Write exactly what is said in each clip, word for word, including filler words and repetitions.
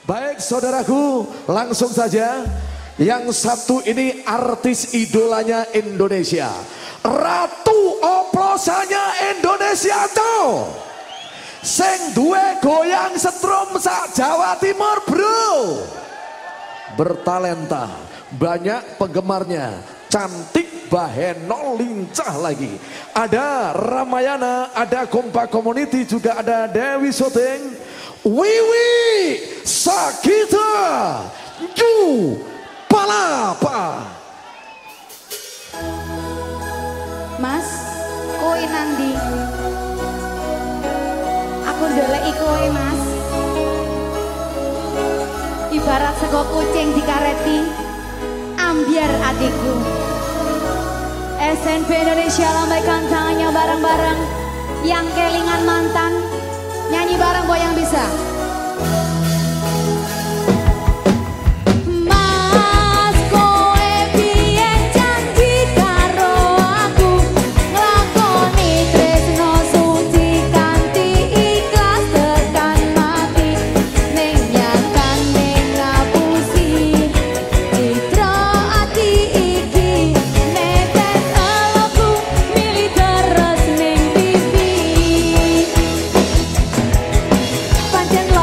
Baik saudaraku, langsung saja. Yang satu ini artis idolanya Indonesia, Ratu oplosannya Indonesia tuh, sing duwe goyang setrum sak Jawa Timur bro. Bertalenta, banyak penggemarnya, cantik, baheno, lincah lagi. Ada Ramayana, ada Kompa Community, juga ada Dewi Soteng, Wiwi Sakita, Ju Palapa. Mas, kowe nandi? Aku ndeleki kowe, Mas. Ibarat sego kucing dikareti, ambiar adikku. S N B Indonesia lambaikan tangannya bareng-bareng. Yang kelingan mantan, nyanyi bareng boy yang bisa. Panjang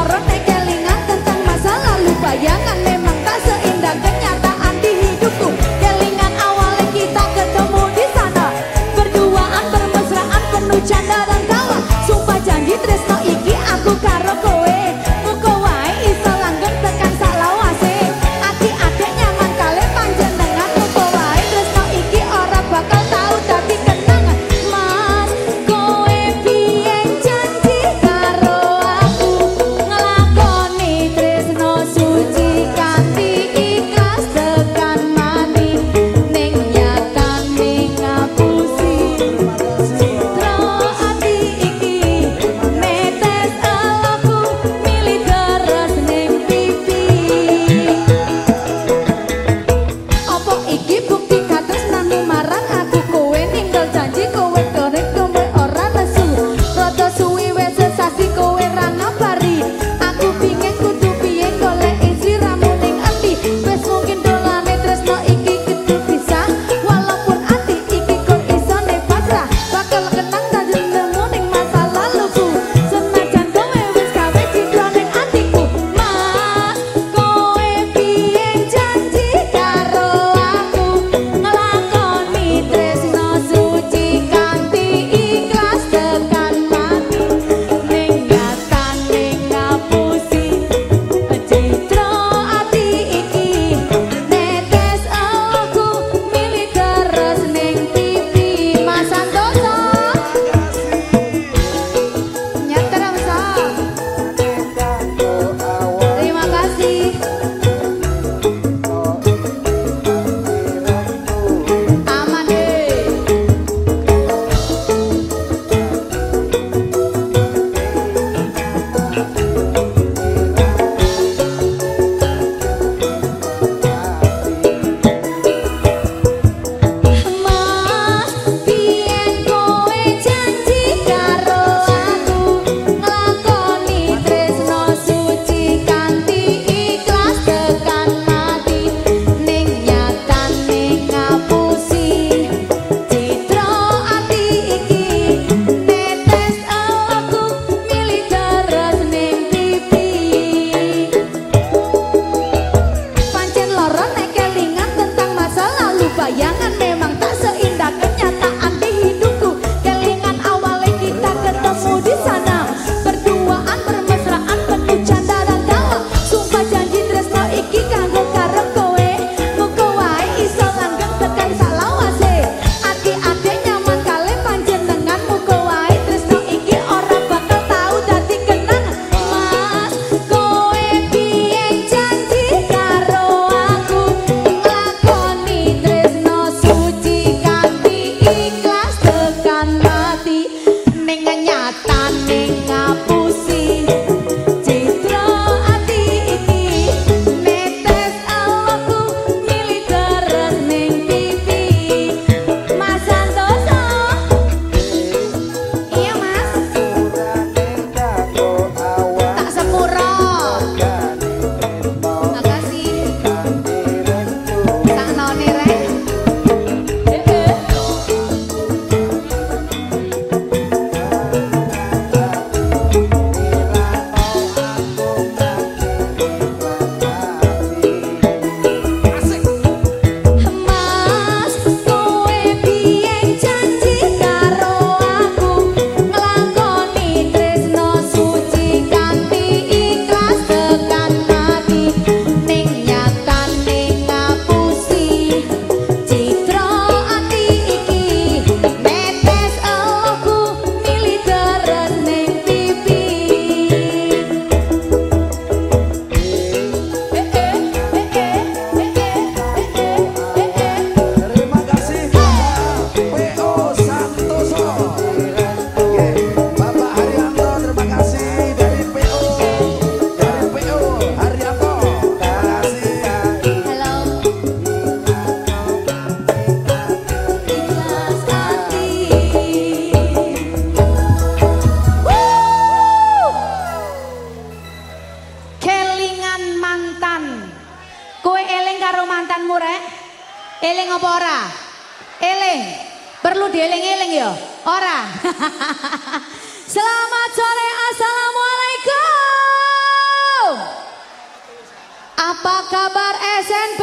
rek? Eling apa ora? Eling. Perlu dieling-eling ya? Ora. Selamat sore, assalamualaikum. Apa kabar S N P?